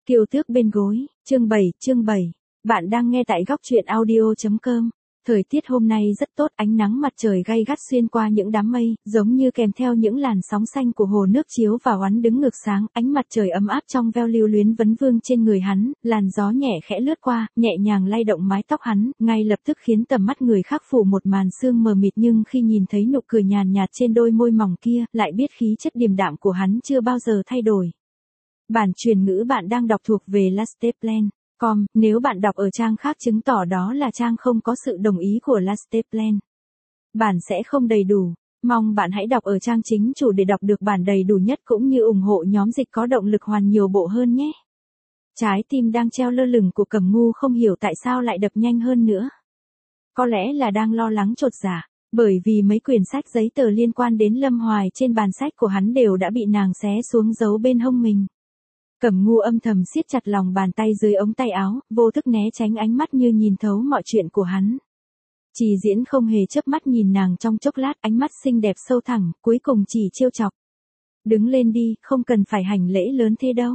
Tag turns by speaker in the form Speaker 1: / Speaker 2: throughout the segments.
Speaker 1: Kiều tước bên gối, chương 7. Bạn đang nghe tại góc truyện audio.com. Thời tiết hôm nay rất tốt, ánh nắng mặt trời gay gắt xuyên qua những đám mây, giống như kèm theo những làn sóng xanh của hồ nước chiếu vào hắn đứng ngược sáng, ánh mặt trời ấm áp trong veo lưu luyến vấn vương trên người hắn, làn gió nhẹ khẽ lướt qua, nhẹ nhàng lay động mái tóc hắn, ngay lập tức khiến tầm mắt người khác phủ một màn sương mờ mịt, nhưng khi nhìn thấy nụ cười nhàn nhạt trên đôi môi mỏng kia, lại biết khí chất điềm đạm của hắn chưa bao giờ thay đổi. Bản truyền ngữ bạn đang đọc thuộc về Lasteplan.com, nếu bạn đọc ở trang khác chứng tỏ đó là trang không có sự đồng ý của Lasteplan. Bản sẽ không đầy đủ. Mong bạn hãy đọc ở trang chính chủ để đọc được bản đầy đủ nhất cũng như ủng hộ nhóm dịch có động lực hoàn nhiều bộ hơn nhé. Trái tim đang treo lơ lửng của Cẩm Ngu không hiểu tại sao lại đập nhanh hơn nữa. Có lẽ là đang lo lắng chột dạ, bởi vì mấy quyển sách giấy tờ liên quan đến Lâm Hoài trên bàn sách của hắn đều đã bị nàng xé xuống giấu bên hông mình. Cẩm Ngu âm thầm siết chặt lòng bàn tay dưới ống tay áo, vô thức né tránh ánh mắt như nhìn thấu mọi chuyện của hắn. Trì Diễn không hề chớp mắt nhìn nàng trong chốc lát, ánh mắt xinh đẹp sâu thẳm, cuối cùng chỉ trêu chọc. Đứng lên đi, không cần phải hành lễ lớn thế đâu.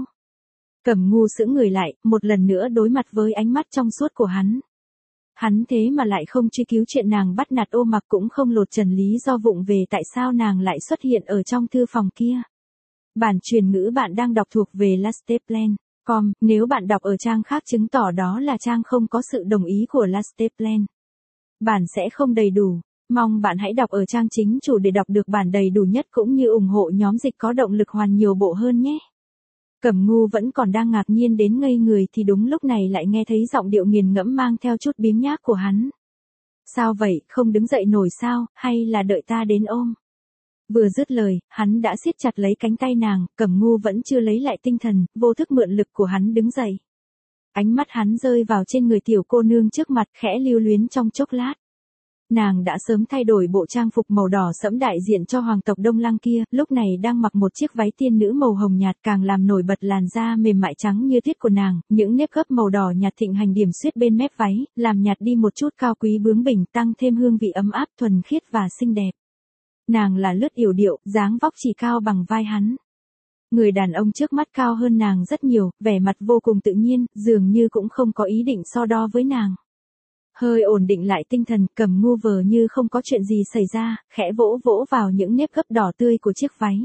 Speaker 1: Cẩm Ngu sững người lại, một lần nữa đối mặt với ánh mắt trong suốt của hắn. Hắn thế mà lại không truy cứu chuyện nàng bắt nạt Ô Mặc, cũng không lột trần lý do vụng về tại sao nàng lại xuất hiện ở trong thư phòng kia. Bản truyền ngữ bạn đang đọc thuộc về Lasteplan.com, nếu bạn đọc ở trang khác chứng tỏ đó là trang không có sự đồng ý của Lasteplan. Bản sẽ không đầy đủ. Mong bạn hãy đọc ở trang chính chủ để đọc được bản đầy đủ nhất cũng như ủng hộ nhóm dịch có động lực hoàn nhiều bộ hơn nhé. Cẩm Ngu vẫn còn đang ngạc nhiên đến ngây người thì đúng lúc này lại nghe thấy giọng điệu nghiền ngẫm mang theo chút biếng nhác của hắn. Sao vậy, không đứng dậy nổi sao, hay là đợi ta đến ôm? Vừa dứt lời, hắn đã siết chặt lấy cánh tay nàng, Cẩm Ngu vẫn chưa lấy lại tinh thần, vô thức mượn lực của hắn đứng dậy. Ánh mắt hắn rơi vào trên người tiểu cô nương trước mặt, khẽ lưu luyến trong chốc lát. Nàng đã sớm thay đổi bộ trang phục màu đỏ sẫm đại diện cho hoàng tộc Đông Lăng kia, lúc này đang mặc một chiếc váy tiên nữ màu hồng nhạt càng làm nổi bật làn da mềm mại trắng như tuyết của nàng, những nếp gấp màu đỏ nhạt thịnh hành điểm xuyết bên mép váy, làm nhạt đi một chút cao quý bướng bỉnh, tăng thêm hương vị ấm áp thuần khiết và xinh đẹp. Nàng là lướt yểu điệu, dáng vóc chỉ cao bằng vai hắn. Người đàn ông trước mắt cao hơn nàng rất nhiều, vẻ mặt vô cùng tự nhiên, dường như cũng không có ý định so đo với nàng. Hơi ổn định lại tinh thần, Cẩm Ngu vờ như không có chuyện gì xảy ra, khẽ vỗ vỗ vào những nếp gấp đỏ tươi của chiếc váy.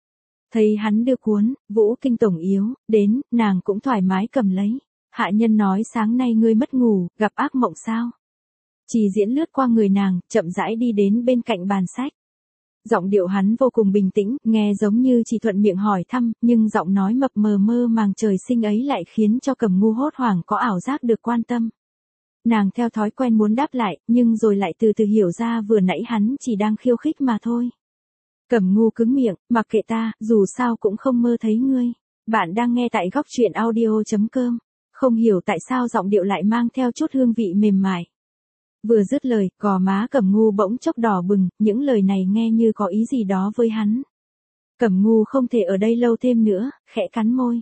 Speaker 1: Thấy hắn đưa cuốn, Vũ Kinh tổng yếu, đến, nàng cũng thoải mái cầm lấy. Hạ nhân nói sáng nay ngươi mất ngủ, gặp ác mộng sao? Trì Diễn lướt qua người nàng, chậm rãi đi đến bên cạnh bàn sách. Giọng điệu hắn vô cùng bình tĩnh, nghe giống như chỉ thuận miệng hỏi thăm, nhưng giọng nói mập mờ mơ màng trời sinh ấy lại khiến cho Cẩm Ngu hốt hoảng có ảo giác được quan tâm. Nàng theo thói quen muốn đáp lại, nhưng rồi lại từ từ hiểu ra vừa nãy hắn chỉ đang khiêu khích mà thôi. Cẩm Ngu cứng miệng, mặc kệ ta, dù sao cũng không mơ thấy ngươi. Bạn đang nghe tại góc truyện audio.com. Không hiểu tại sao giọng điệu lại mang theo chút hương vị mềm mại. Vừa dứt lời, gò má Cẩm Ngu bỗng chốc đỏ bừng, những lời này nghe như có ý gì đó với hắn. Cẩm Ngu không thể ở đây lâu thêm nữa, khẽ cắn môi.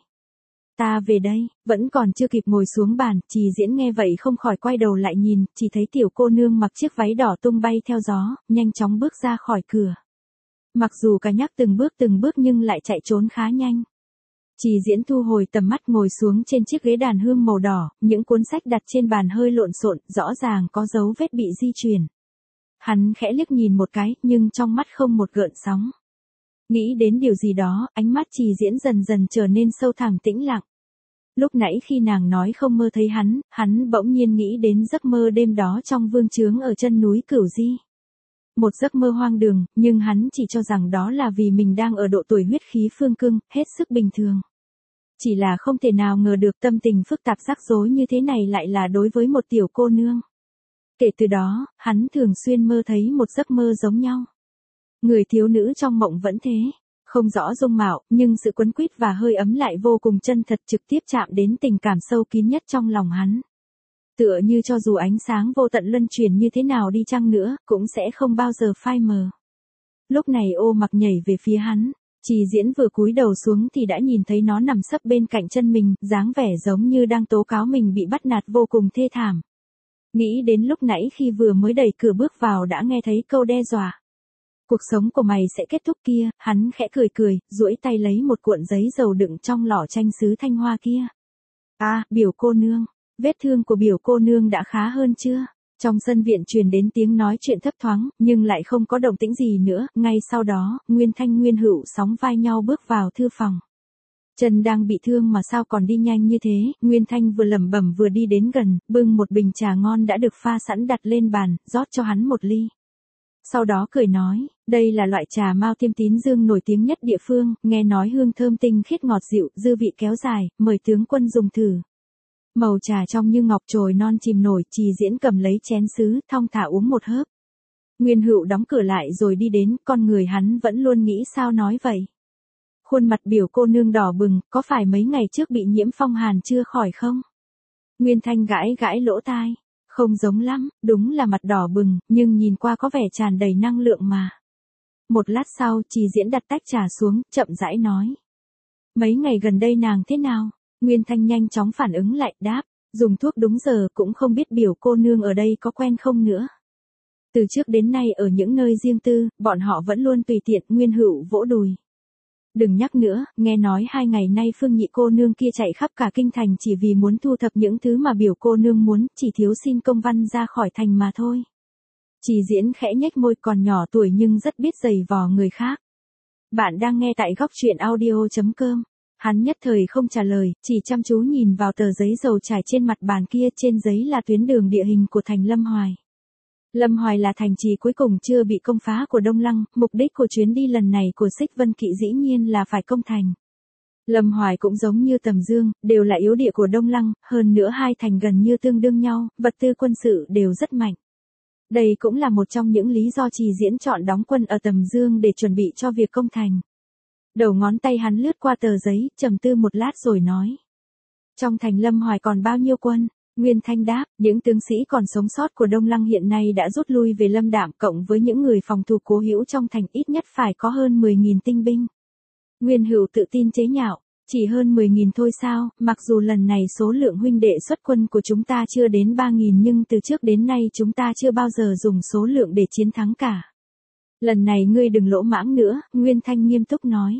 Speaker 1: Ta về đây, vẫn còn chưa kịp ngồi xuống bàn, Trì Diễn nghe vậy không khỏi quay đầu lại nhìn, chỉ thấy tiểu cô nương mặc chiếc váy đỏ tung bay theo gió, nhanh chóng bước ra khỏi cửa. Mặc dù cả nhắc từng bước nhưng lại chạy trốn khá nhanh. Trì Diễn thu hồi tầm mắt ngồi xuống trên chiếc ghế đàn hương màu đỏ, những cuốn sách đặt trên bàn hơi lộn xộn, rõ ràng có dấu vết bị di chuyển. Hắn khẽ liếc nhìn một cái, nhưng trong mắt không một gợn sóng. Nghĩ đến điều gì đó, ánh mắt Trì Diễn dần dần trở nên sâu thẳm tĩnh lặng. Lúc nãy khi nàng nói không mơ thấy hắn bỗng nhiên nghĩ đến giấc mơ đêm đó trong vương chướng ở chân núi Cửu Di. Một giấc mơ hoang đường, nhưng hắn chỉ cho rằng đó là vì mình đang ở độ tuổi huyết khí phương cương, hết sức bình thường. Chỉ là không thể nào ngờ được tâm tình phức tạp rắc rối như thế này lại là đối với một tiểu cô nương. Kể từ đó, hắn thường xuyên mơ thấy một giấc mơ giống nhau. Người thiếu nữ trong mộng vẫn thế, không rõ dung mạo, nhưng sự quấn quýt và hơi ấm lại vô cùng chân thật, trực tiếp chạm đến tình cảm sâu kín nhất trong lòng hắn. Tựa như cho dù ánh sáng vô tận luân chuyển như thế nào đi chăng nữa, cũng sẽ không bao giờ phai mờ. Lúc này Ô Mặc nhảy về phía hắn, Trì Diễn vừa cúi đầu xuống thì đã nhìn thấy nó nằm sấp bên cạnh chân mình, dáng vẻ giống như đang tố cáo mình bị bắt nạt vô cùng thê thảm. Nghĩ đến lúc nãy khi vừa mới đẩy cửa bước vào đã nghe thấy câu đe dọa. Cuộc sống của mày sẽ kết thúc kia, hắn khẽ cười, duỗi tay lấy một cuộn giấy dầu đựng trong lọ tranh sứ thanh hoa kia. Biểu cô nương, vết thương của biểu cô nương đã khá hơn chưa? Trong sân viện truyền đến tiếng nói chuyện thấp thoáng, nhưng lại không có động tĩnh gì nữa, ngay sau đó, Nguyên Thanh Nguyên Hữu sóng vai nhau bước vào thư phòng. Chân đang bị thương mà sao còn đi nhanh như thế, Nguyên Thanh vừa lẩm bẩm vừa đi đến gần, bưng một bình trà ngon đã được pha sẵn đặt lên bàn, rót cho hắn một ly. Sau đó cười nói, đây là loại trà Mao Tiêm Tín Dương nổi tiếng nhất địa phương, nghe nói hương thơm tinh khiết ngọt dịu, dư vị kéo dài, mời tướng quân dùng thử. Màu trà trong như ngọc trồi non chìm nổi, Trì Diễn cầm lấy chén sứ, thong thả uống một hớp. Nguyên Hữu đóng cửa lại rồi đi đến, con người hắn vẫn luôn nghĩ sao nói vậy. Khuôn mặt biểu cô nương đỏ bừng, có phải mấy ngày trước bị nhiễm phong hàn chưa khỏi không? Nguyên Thanh gãi gãi lỗ tai. Không giống lắm, đúng là mặt đỏ bừng, nhưng nhìn qua có vẻ tràn đầy năng lượng mà. Một lát sau, Trì Diễn đặt tách trà xuống, chậm rãi nói. Mấy ngày gần đây nàng thế nào? Nguyên Thanh nhanh chóng phản ứng lại, đáp. Dùng thuốc đúng giờ, cũng không biết biểu cô nương ở đây có quen không nữa. Từ trước đến nay ở những nơi riêng tư, bọn họ vẫn luôn tùy tiện. Nguyên Hữu vỗ đùi. Đừng nhắc nữa, nghe nói 2 ngày nay Phương Nhị cô nương kia chạy khắp cả kinh thành chỉ vì muốn thu thập những thứ mà biểu cô nương muốn, chỉ thiếu xin công văn ra khỏi thành mà thôi. Trì Diễn khẽ nhếch môi, còn nhỏ tuổi nhưng rất biết giày vò người khác. Bạn đang nghe tại góc truyện audio.com. Hắn nhất thời không trả lời, chỉ chăm chú nhìn vào tờ giấy dầu trải trên mặt bàn kia, trên giấy là tuyến đường địa hình của thành Lâm Hoài. Lâm Hoài là thành trì cuối cùng chưa bị công phá của Đông Lăng, mục đích của chuyến đi lần này của Xích Vân Kỵ dĩ nhiên là phải công thành. Lâm Hoài cũng giống như Tầm Dương, đều là yếu địa của Đông Lăng, hơn nữa hai thành gần như tương đương nhau, vật tư quân sự đều rất mạnh. Đây cũng là một trong những lý do Trì Diễn chọn đóng quân ở Tầm Dương để chuẩn bị cho việc công thành. Đầu ngón tay hắn lướt qua tờ giấy, trầm tư một lát rồi nói. Trong thành Lâm Hoài còn bao nhiêu quân? Nguyên Thanh đáp, những tướng sĩ còn sống sót của Đông Lăng hiện nay đã rút lui về Lâm Đạm, cộng với những người phòng thủ cố hữu trong thành ít nhất phải có hơn 10.000 tinh binh. Nguyên Hữu tự tin chế nhạo, chỉ hơn 10.000 thôi sao, mặc dù lần này số lượng huynh đệ xuất quân của chúng ta chưa đến 3.000 nhưng từ trước đến nay chúng ta chưa bao giờ dùng số lượng để chiến thắng cả. Lần này ngươi đừng lỗ mãng nữa, Nguyên Thanh nghiêm túc nói.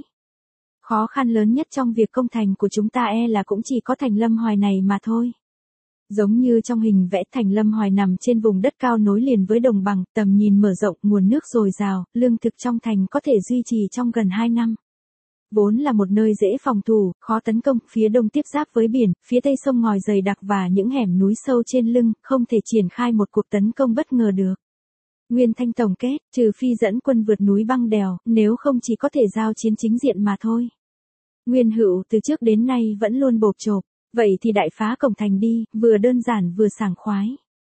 Speaker 1: Khó khăn lớn nhất trong việc công thành của chúng ta là cũng chỉ có thành Lâm Hoài này mà thôi. Giống như trong hình vẽ, thành Lâm Hoài nằm trên vùng đất cao nối liền với đồng bằng, tầm nhìn mở rộng, nguồn nước dồi dào, lương thực trong thành có thể duy trì trong gần 2 năm. Vốn là một nơi dễ phòng thủ, khó tấn công, phía đông tiếp giáp với biển, phía tây sông ngòi dày đặc và những hẻm núi sâu trên lưng, không thể triển khai một cuộc tấn công bất ngờ được. Nguyên Thanh tổng kết, trừ phi dẫn quân vượt núi băng đèo, nếu không chỉ có thể giao chiến chính diện mà thôi. Nguyên Hữu từ trước đến nay vẫn luôn bộp chộp. Vậy thì đại phá cổng thành đi, vừa đơn giản vừa sảng khoái.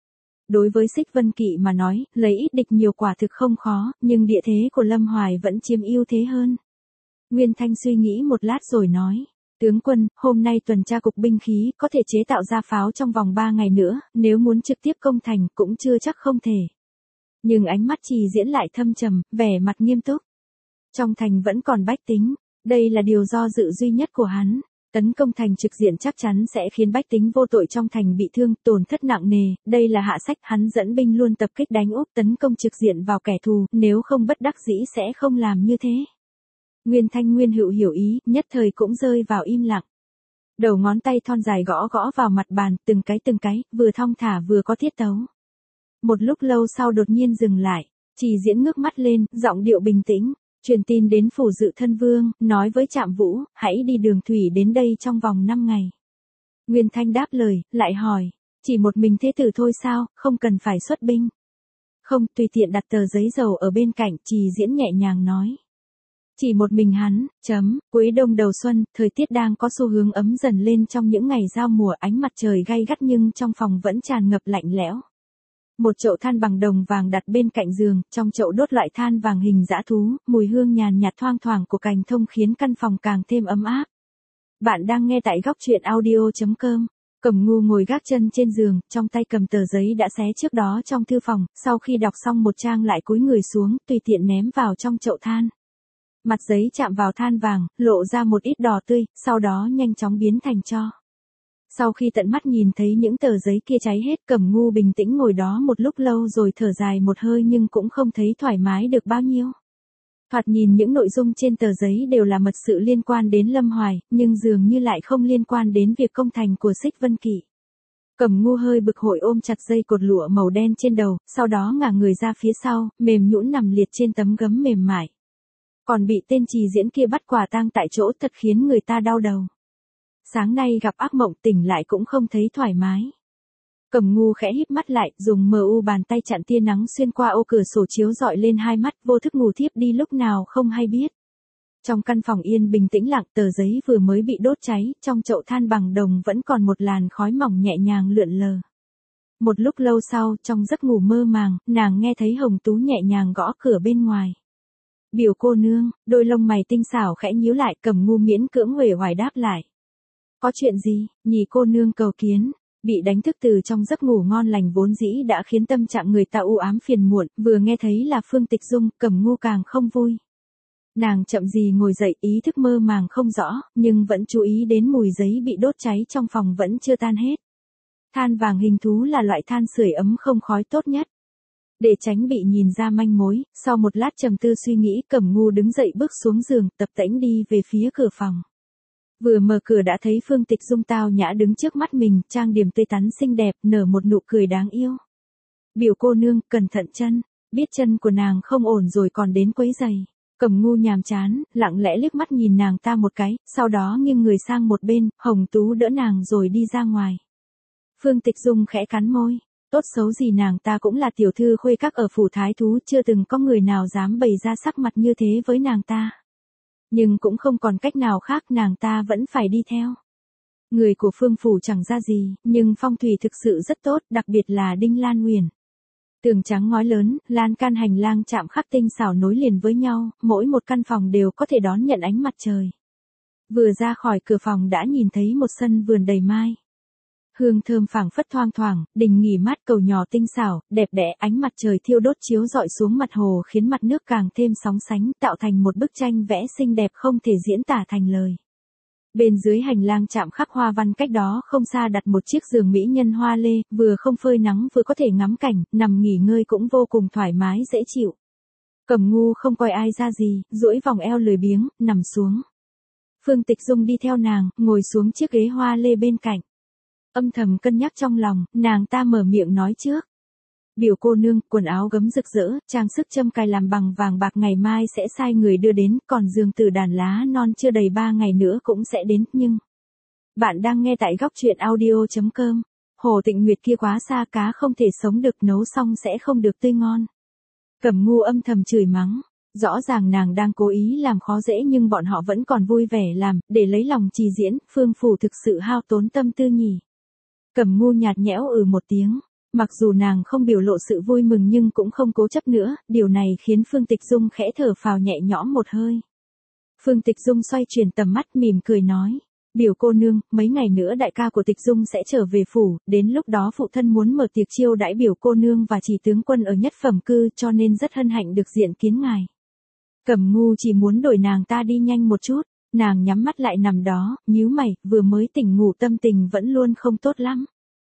Speaker 1: Đối với Xích Vân Kỵ mà nói, lấy ít địch nhiều quả thực không khó, nhưng địa thế của Lâm Hoài vẫn chiếm ưu thế hơn. Nguyên Thanh suy nghĩ một lát rồi nói, tướng quân, hôm nay tuần tra cục binh khí có thể chế tạo ra pháo trong vòng 3 ngày nữa, nếu muốn trực tiếp công thành cũng chưa chắc không thể. Nhưng ánh mắt Trì Diễn lại thâm trầm, vẻ mặt nghiêm túc. Trong thành vẫn còn bách tính, đây là điều do dự duy nhất của hắn. Tấn công thành trực diện chắc chắn sẽ khiến bách tính vô tội trong thành bị thương, tổn thất nặng nề, đây là hạ sách, hắn dẫn binh luôn tập kích đánh úp tấn công trực diện vào kẻ thù, nếu không bất đắc dĩ sẽ không làm như thế. Nguyên Thanh Nguyên Hữu hiểu ý, nhất thời cũng rơi vào im lặng. Đầu ngón tay thon dài gõ gõ vào mặt bàn, từng cái, vừa thong thả vừa có tiết tấu. Một lúc lâu sau đột nhiên dừng lại, Trì Diễn ngước mắt lên, giọng điệu bình tĩnh. Truyền tin đến phủ dự thân vương, nói với Trạm Vũ, hãy đi đường thủy đến đây trong vòng 5 ngày. Nguyên Thanh đáp lời, lại hỏi, chỉ một mình thế tử thôi sao, không cần phải xuất binh. Không, tùy tiện đặt tờ giấy dầu ở bên cạnh, Trì Diễn nhẹ nhàng nói. Chỉ một mình hắn, cuối đông đầu xuân, thời tiết đang có xu hướng ấm dần lên trong những ngày giao mùa, ánh mặt trời gay gắt nhưng trong phòng vẫn tràn ngập lạnh lẽo. Một chậu than bằng đồng vàng đặt bên cạnh giường, trong chậu đốt loại than vàng hình dã thú, mùi hương nhàn nhạt thoang thoảng của cành thông khiến căn phòng càng thêm ấm áp. Bạn đang nghe tại góc truyện audio.com. Cẩm Ngu ngồi gác chân trên giường, trong tay cầm tờ giấy đã xé trước đó trong thư phòng, sau khi đọc xong một trang lại cúi người xuống, tùy tiện ném vào trong chậu than. Mặt giấy chạm vào than vàng, lộ ra một ít đỏ tươi, sau đó nhanh chóng biến thành tro. Sau khi tận mắt nhìn thấy những tờ giấy kia cháy hết, Cẩm Ngu bình tĩnh ngồi đó một lúc lâu rồi thở dài một hơi nhưng cũng không thấy thoải mái được bao nhiêu. Thoạt nhìn những nội dung trên tờ giấy đều là mật sự liên quan đến Lâm Hoài, nhưng dường như lại không liên quan đến việc công thành của Xích Vân Kỵ. Cẩm Ngu hơi bực bội ôm chặt dây cột lụa màu đen trên đầu, sau đó ngả người ra phía sau, mềm nhũn nằm liệt trên tấm gấm mềm mại. Còn bị tên trì diễn kia bắt quả tang tại chỗ thật khiến người ta đau đầu. Sáng nay gặp ác mộng tỉnh lại cũng không thấy thoải mái. Cẩm Ngu khẽ híp mắt lại, dùng bàn tay chặn tia nắng xuyên qua ô cửa sổ chiếu rọi lên hai mắt, vô thức ngủ thiếp đi lúc nào không hay biết. Trong căn phòng yên bình tĩnh lặng, tờ giấy vừa mới bị đốt cháy, trong chậu than bằng đồng vẫn còn một làn khói mỏng nhẹ nhàng lượn lờ. Một lúc lâu sau, trong giấc ngủ mơ màng, nàng nghe thấy Hồng Tú nhẹ nhàng gõ cửa bên ngoài. Biểu cô nương, đôi lông mày tinh xảo khẽ nhíu lại, Cẩm Ngu miễn cưỡng uể oải đáp lại. Có chuyện gì, nhị cô nương cầu kiến. Bị đánh thức từ trong giấc ngủ ngon lành vốn dĩ đã khiến tâm trạng người ta u ám phiền muộn, vừa nghe thấy là Phương Tịch Dung, Cẩm Ngu càng không vui. Nàng chậm gì ngồi dậy, ý thức mơ màng không rõ, nhưng vẫn chú ý đến mùi giấy bị đốt cháy trong phòng vẫn chưa tan hết. Than vàng hình thú là loại than sưởi ấm không khói tốt nhất. Để tránh bị nhìn ra manh mối, sau một lát trầm tư suy nghĩ, Cẩm Ngu đứng dậy bước xuống giường, tập tễnh đi về phía cửa phòng. Vừa mở cửa đã thấy Phương Tịch Dung tao nhã đứng trước mắt mình, trang điểm tươi tắn xinh đẹp, nở một nụ cười đáng yêu. Biểu cô nương, cẩn thận chân, biết chân của nàng không ổn rồi còn đến quấy giày. Cẩm Ngu nhàm chán, lặng lẽ liếc mắt nhìn nàng ta một cái, sau đó nghiêng người sang một bên, Hồng Tú đỡ nàng rồi đi ra ngoài. Phương Tịch Dung khẽ cắn môi, tốt xấu gì nàng ta cũng là tiểu thư khuê các ở phủ thái thú, chưa từng có người nào dám bày ra sắc mặt như thế với nàng ta. Nhưng cũng không còn cách nào khác, nàng ta vẫn phải đi theo. Người của Phương phủ chẳng ra gì, nhưng phong thủy thực sự rất tốt, đặc biệt là Đinh Lan Uyển. Tường trắng ngói lớn, lan can hành lang chạm khắc tinh xảo nối liền với nhau, mỗi một căn phòng đều có thể đón nhận ánh mặt trời. Vừa ra khỏi cửa phòng đã nhìn thấy một sân vườn đầy mai. Hương thơm phảng phất thoang thoảng, đình nghỉ mát cầu nhỏ tinh xảo, đẹp đẽ, ánh mặt trời thiêu đốt chiếu rọi xuống mặt hồ khiến mặt nước càng thêm sóng sánh, tạo thành một bức tranh vẽ xinh đẹp không thể diễn tả thành lời. Bên dưới hành lang chạm khắc hoa văn, cách đó không xa đặt một chiếc giường mỹ nhân hoa lê, vừa không phơi nắng vừa có thể ngắm cảnh, nằm nghỉ ngơi cũng vô cùng thoải mái dễ chịu. Cẩm Ngu không coi ai ra gì, duỗi vòng eo lười biếng, nằm xuống. Phương Tịch Dung đi theo nàng, ngồi xuống chiếc ghế hoa lê bên cạnh. Âm thầm cân nhắc trong lòng, nàng ta mở miệng nói trước. Biểu cô nương, quần áo gấm rực rỡ, trang sức châm cài làm bằng vàng bạc ngày mai sẽ sai người đưa đến, còn giường từ đàn lá non chưa đầy 3 ngày nữa cũng sẽ đến, nhưng... Bạn đang nghe tại góc truyện audio.com. Hồ Tịnh Nguyệt kia quá xa, cá không thể sống được, nấu xong sẽ không được tươi ngon. Cẩm Ngu âm thầm chửi mắng. Rõ ràng nàng đang cố ý làm khó dễ nhưng bọn họ vẫn còn vui vẻ làm, để lấy lòng trì diễn, Phương phủ thực sự hao tốn tâm tư nhỉ. Cẩm Ngu nhạt nhẽo một tiếng. Mặc dù nàng không biểu lộ sự vui mừng nhưng cũng không cố chấp nữa, điều này khiến Phương Tịch Dung khẽ thở phào nhẹ nhõm một hơi. Phương Tịch Dung xoay chuyển tầm mắt mỉm cười nói. Biểu cô nương, mấy ngày nữa đại ca của Tịch Dung sẽ trở về phủ, đến lúc đó phụ thân muốn mở tiệc chiêu đãi biểu cô nương và Trì tướng quân ở nhất phẩm cư, cho nên rất hân hạnh được diện kiến ngài. Cẩm Ngu chỉ muốn đổi nàng ta đi nhanh một chút, nàng nhắm mắt lại nằm đó, nhíu mày, vừa mới tỉnh ngủ tâm tình vẫn luôn không tốt lắm.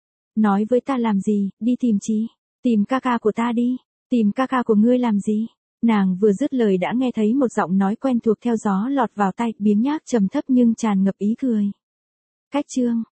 Speaker 1: Nói với ta làm gì, đi tìm Chí, tìm ca ca của ta đi, tìm ca ca của ngươi làm gì? Nàng vừa dứt lời đã nghe thấy một giọng nói quen thuộc theo gió lọt vào tai, biếng nhác trầm thấp nhưng tràn ngập ý cười. Cách chương